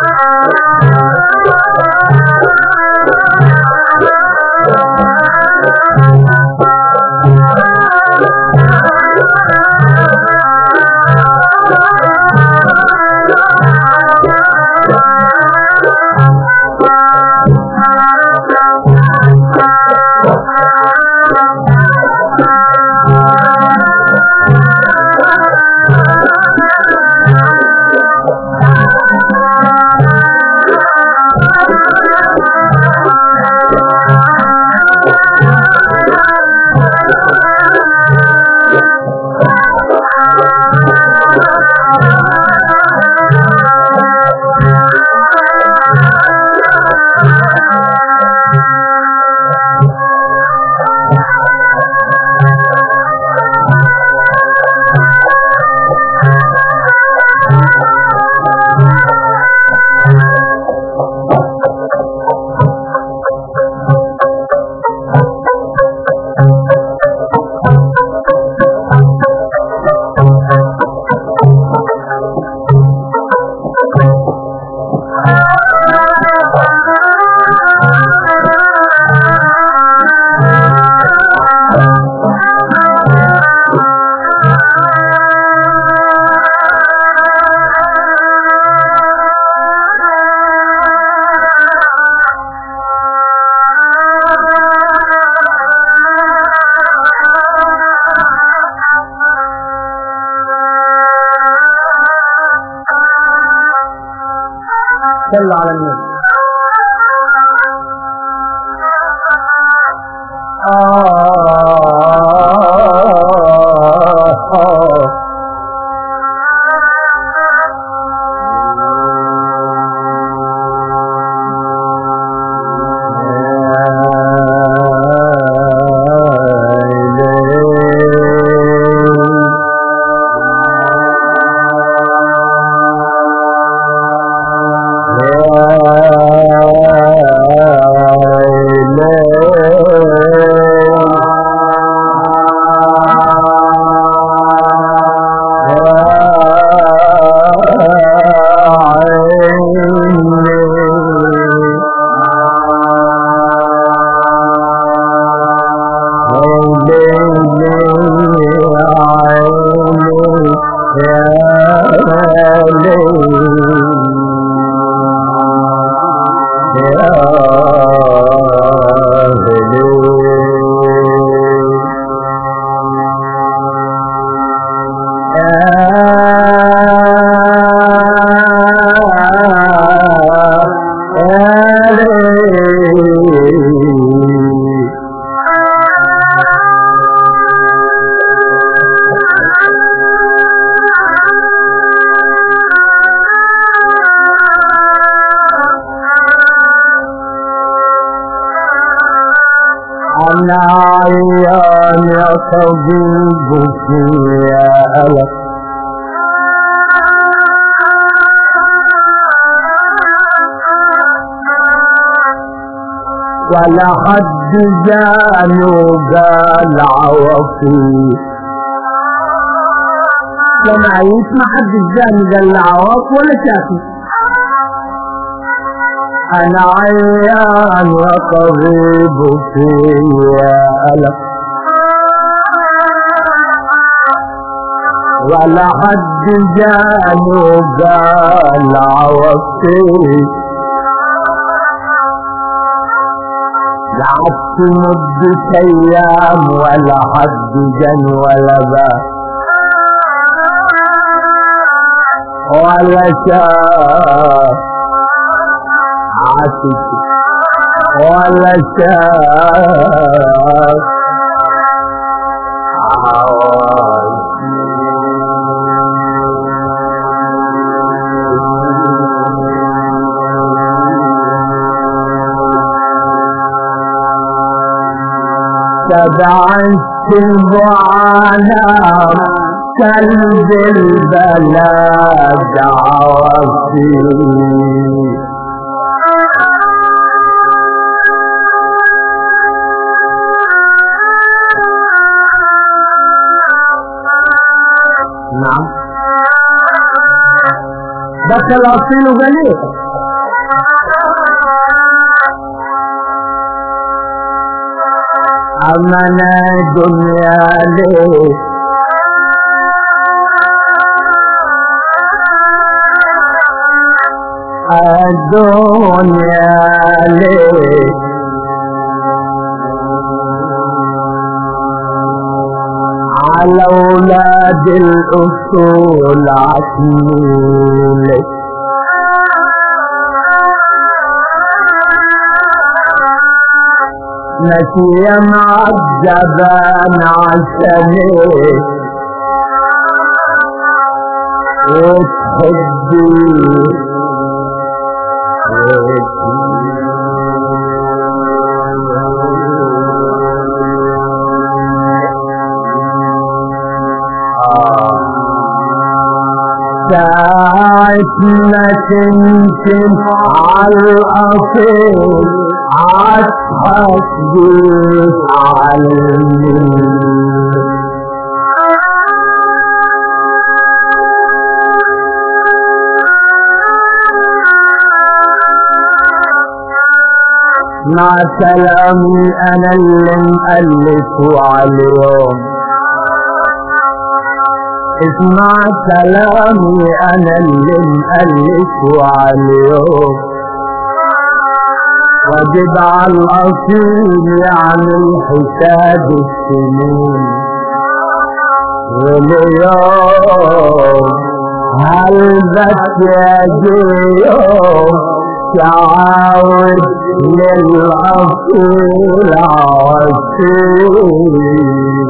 صلوا على النبي. ولا حد جاني وقال عوفي، لما عيش ما حد جاني قال عوف ولا شافي. انا عيان يا طبيب فيا ألم، ولا حد جاني وقال عوفي. قعدت مدة أيام ولا حد جن ولا باب ولا شاف عاشق ولا شاف تبعت البعانة قلب البلد عوفي. نعم بس الأصيل غني أمنا الدنيا ليه الدنيا ليه على أولاد الأصول عتميلك نسيا معذبان عشانك وتحبي ساعة ما تمشي عالأصيل عطحك بيت عالمين مع سلامي أنا اللي مقلته عاليوم اسمع كلامي أنا اللي مقلته عاليوم واجب على الأصيل يعمل حساب السنين واليوم هلبس يجي يوم تعاود للأصيل عصيل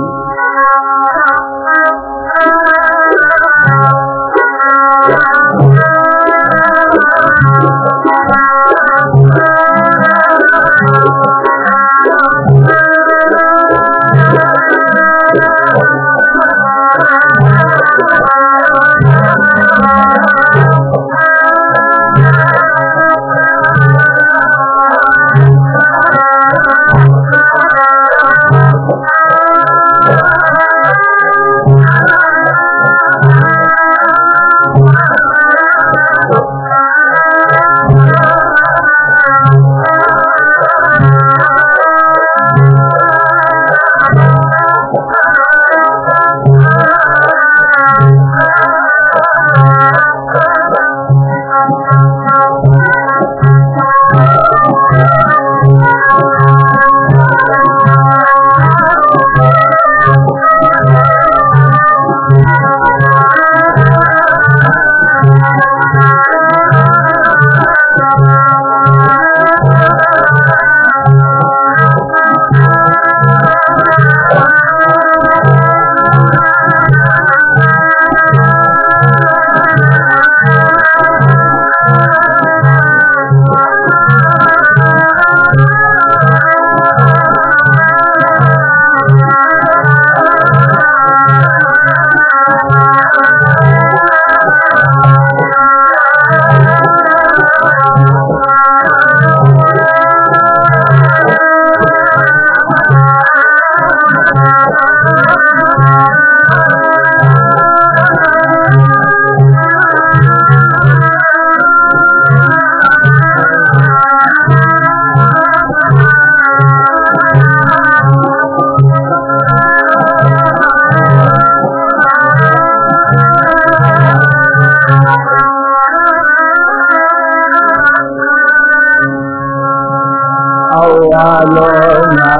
أولنا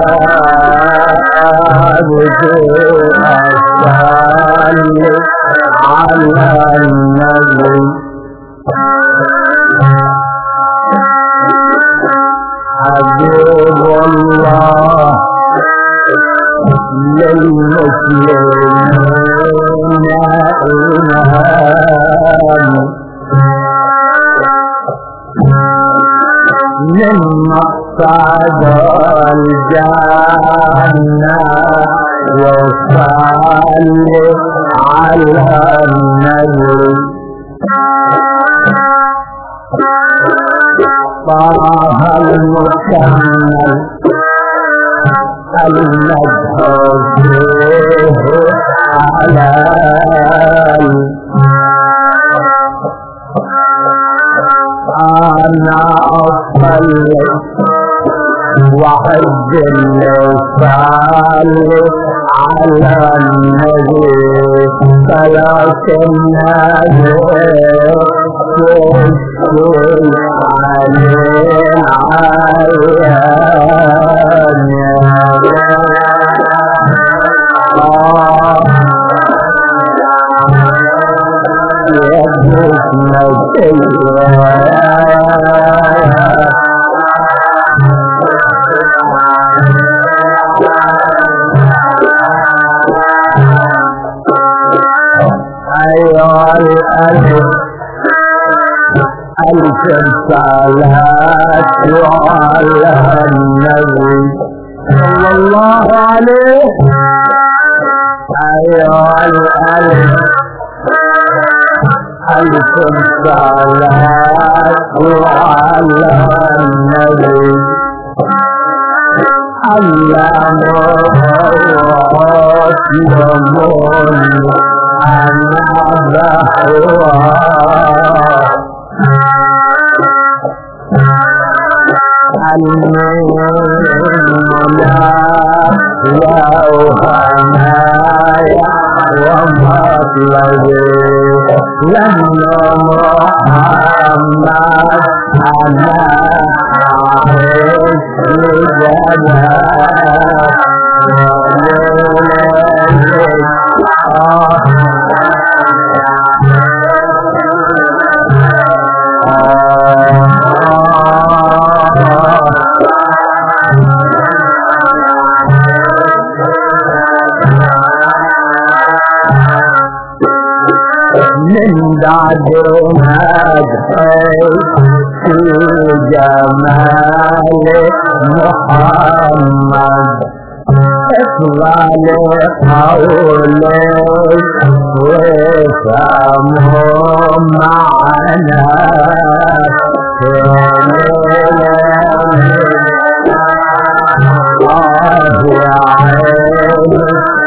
بجوء الصالح على النبي حبيب الله للمسلمين إمام من مقصد الجنة وصلي على النبي طه المكمل المدحور فيه على أنا أصلي وحج اللي صلي على النبي صلاة النبي تشكي عليه عيان أيها الألف ألف صلاة على النبي صلى الله عليه. أيها الألف ألف صلاة على النبي اللهم أنا بحوار المنى وهنايا ومطلبي لما محمد أنا أعيش من بعد مدحي في جمال محمد اطلع لقولي وفهموا معنا يا عيني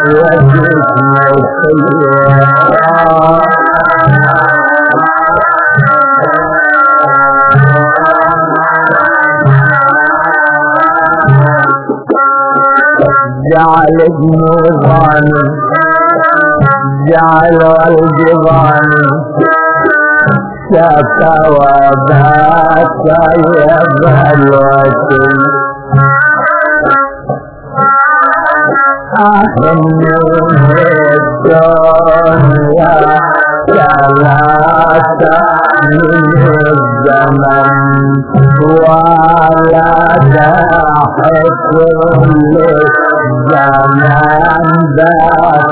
جعل النظام جعل الجبال شكا وباك يا بلوتي أهني الدنيا ثلاثة من الزمن ولا تحت للزمان ذاك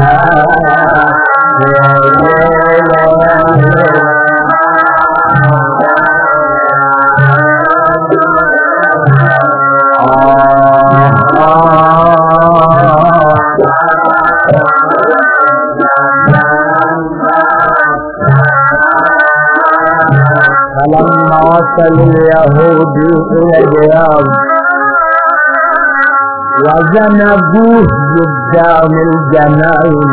فلما وصل اليهود إلى الرياض وجنبوه قدام الجنائن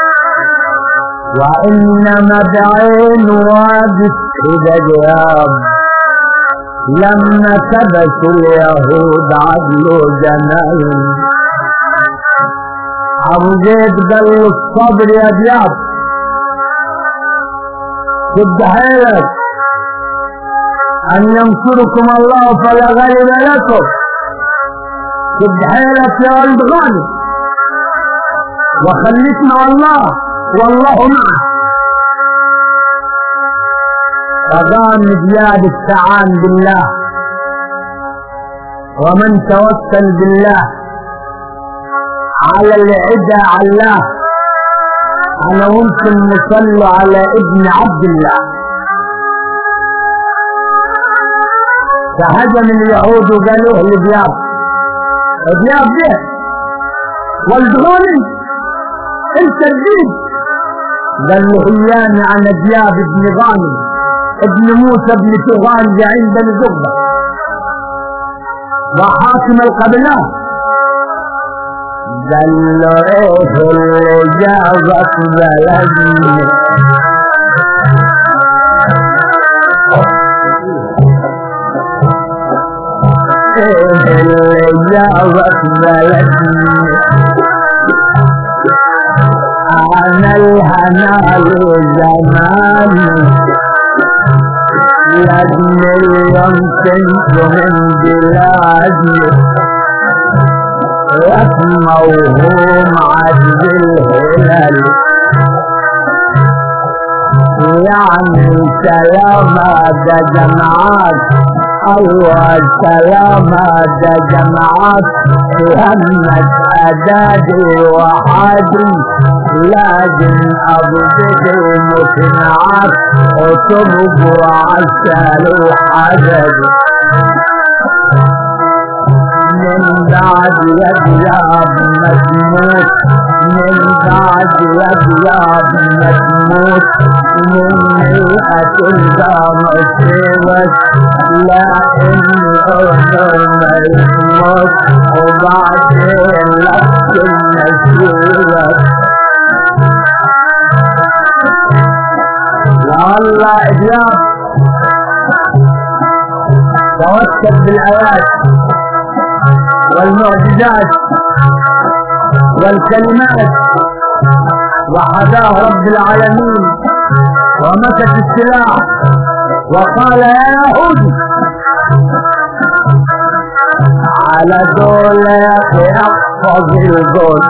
وإنما بعين واقف إلى الرياض لما كبسوا اليهود عدلوا جنائن أبو زيد قال له الصبر يا دياب شد حيلك أن ينصركم الله فلا غالب لكم شد حيلك يا ولد غالب وخليك مع الله والله معك. فقام زياد استعان بالله ومن توكل بالله على العدا علاه. أنا ممكن نصلي على ابن عبد الله. فهجم اليهود وقالوه لدياب دياب ده ولد غانم انت الدين. قال له اياني عن دياب ابن غانم ابن موسى ابن تغان عند الزبده وحاكم القبلات. قال له ايه اللي جابك بلدني بلدني أنا الهنا لزماني لازم اليوم كنت من بلادي واسمه معد الهلال يعني سلامة ده جماعات أيوة سلامة ده جماعات تهمت أدادي وحادي لازم أبدي مقنعات وصبب وعسل وحدد من بعد يدياب مسموت من بعد يدياب مسموت من مئة الدم السيوت لا إني أغنر ما يموت وبعدين لك النسيوت والله إدياب توسط بالآيات والمعجزات والكلمات وحداه رب العالمين ومسك السلاح وقال يا يهودي على دول احفظ الجول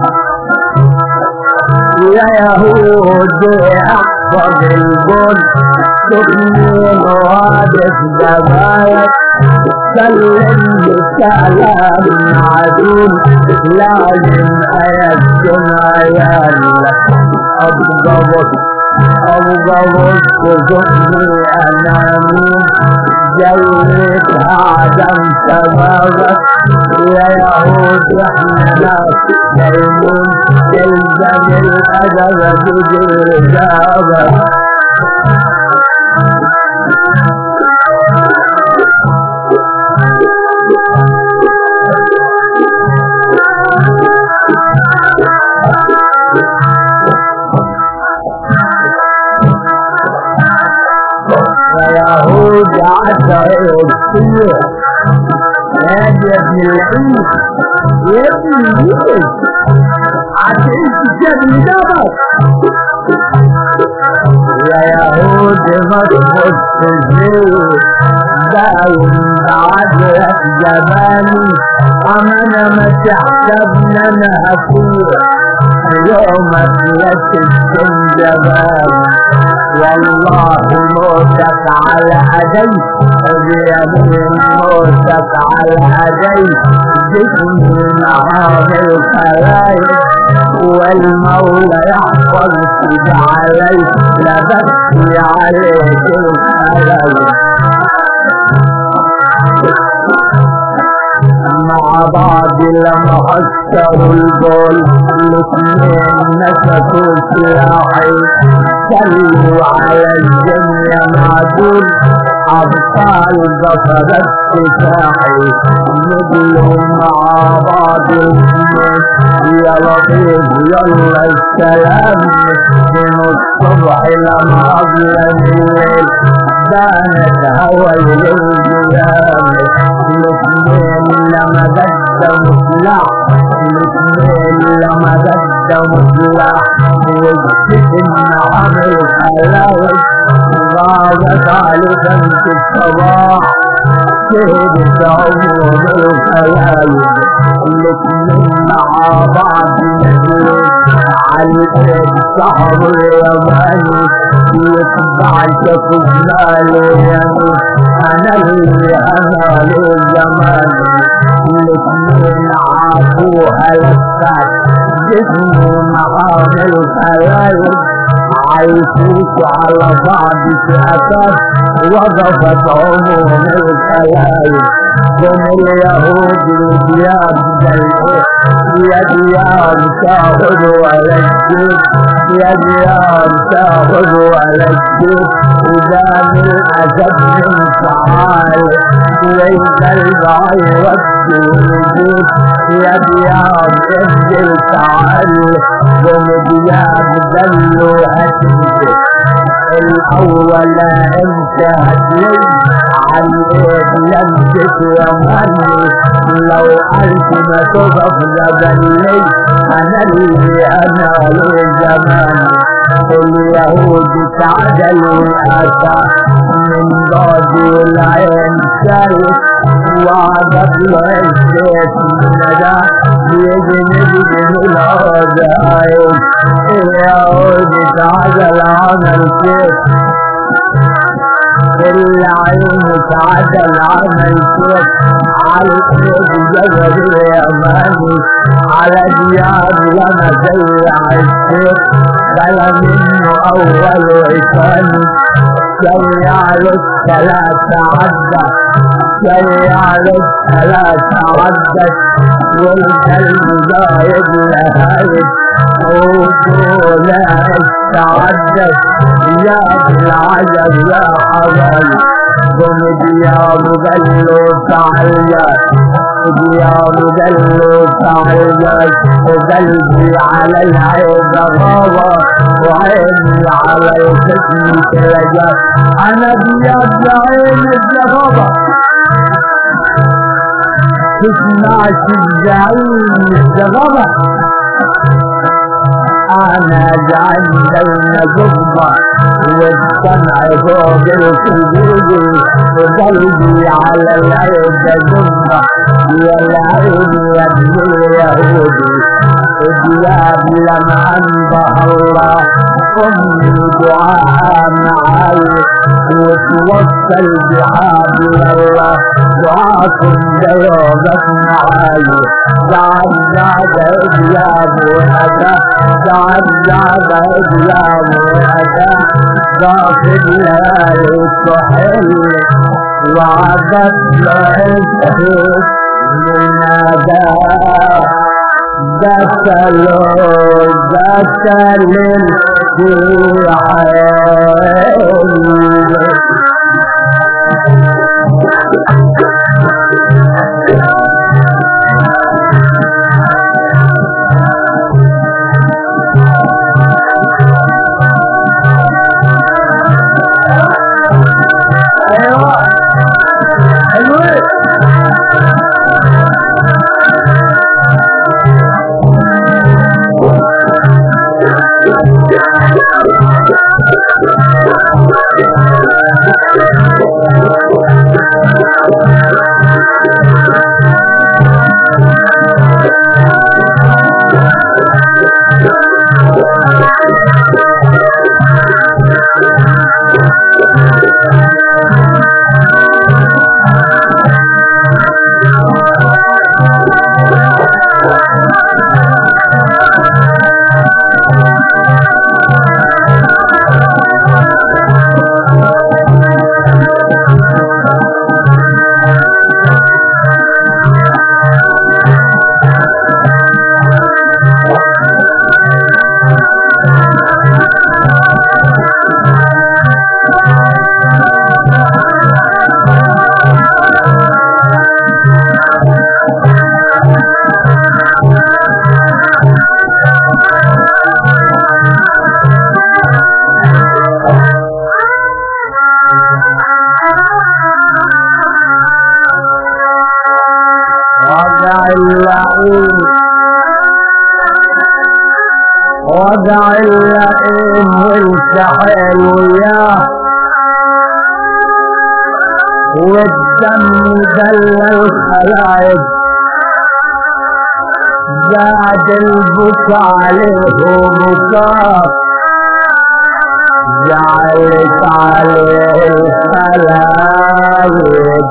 يا يهودي احفظ الجول تؤمن وادس جبايك سلم بسلام عدول لازم ايدكم عيالك ابغضك وزقني انا مين جيت عدم سببك يا يهود احنا ناس جايين تلزم الادب بجرجابك يهود عشر السير نادي ابن العيد يا ابن العيد عشان تجاب لجابك يا يهود مضبوط في الزير دايم بعدك جباني أنا ما تحسبنا أنا هفير يومك لتسكن جباني والله موتك على ايدي بيمين موتك على ايدي جسمي معامل خلايق والمولى يحفظ سيد علي لبكي عليك الخلايق مع بعض لما حسروا البول الاثنين نسكوا سلاحي سلوا على الدنيا معدول أبطال بصدت كفاحي نجلوا مع بعض الاثنين يا لطيف يلا السلام من الصبح لما أظلم الليل بانت هوى للقيام الاثنين لما قدموا سلاح الاثنين لما قدموا سلاح والسجن عمل خلاوي غابت على شمس الصباح شهدت عموم الخلاوي الاثنين مع بعض نزلوا على الشهر اليماني يتبع شفنا ليمين انا للزمان الاثنين عافوها للسعد جسمه معامل خلايق عايشوش على بعض ساعات وقفت عموم الخلايق هم اليهود الدياب جايين يا دياب تاخذ ولا تجيب يا دياب تاخذ ولا تجيب إذا من الأسد من تعال ليس الغيرة تجيب يا دياب تنزل تعال هم دياب دلوا هتنزل الأول انت هتلي عن ايد عندك يا ماني لو ألف ما تقف جبلي أنا اللي أنا للزمان اليهود تعدلوا أتى من ضادي العين شايف وعدت للسيف ندى يجنب العدائم اليهود تعدل عن السيف العين تعدل عن السيف على السيف جبل اليماني على دياب لما زيع السيف بلا منه أول وثاني شريع لك ثلاثة عدة شريع لك ثلاثة عدة والقلب زايد لهايد ولا استعدت يا بالعجب يا حبايب قم دياب قلو تعيات دياب قلو تعيات وقلبي على العيب غابة وعيني على الحزن تلجات أنا دياب بعين الزغابة تسمعش الزعيم الزغابة أنا جعل بين جبة والسمع فوق الكبير وقلبي على العيد جبة يا العيد يا ابن اليهودي الدياب لما أنبه الله أمي دعاء معاي وتوصل بحبل الله دعاكم بيوضك معاي جعل دياب وأتى جعل دياب وأتى ضافر ليالي السحل وعدت لعزه للندى دسل في عيني وضع اللئيم والسحيل وياه والدم دل الخلايق زاد البكا عليه بكاء جعلت عليه الخلايق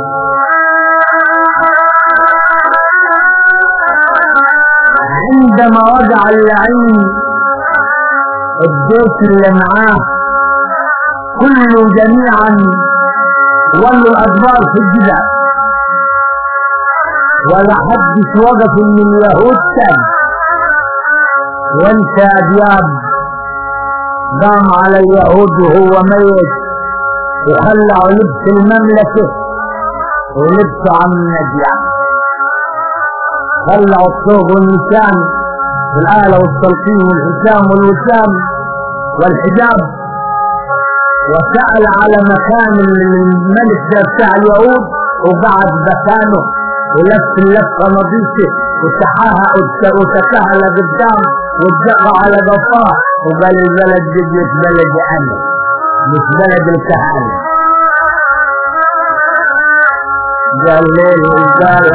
عندما وضع اللعين الجيش اللي معاه كله جميعا ولوا الادبار في الجبال ولا حدش وقف من اليهود تاني وانت يا دياب قام على اليهود وهو ميت وخلعوا لبس المملكه ولبسوا عم النجيان خلعوا الثوب والنسان والآلة والسلطين والحسام والوسام والحجاب وسأل على مكان الملك بتاع اليهود وقعد مكانه ولف اللفة نظيفة وتكاها لقدام واتجقى على قفاه وقال البلد دي مش بلدي انا، مش بلد الكهنة. قال لي البلد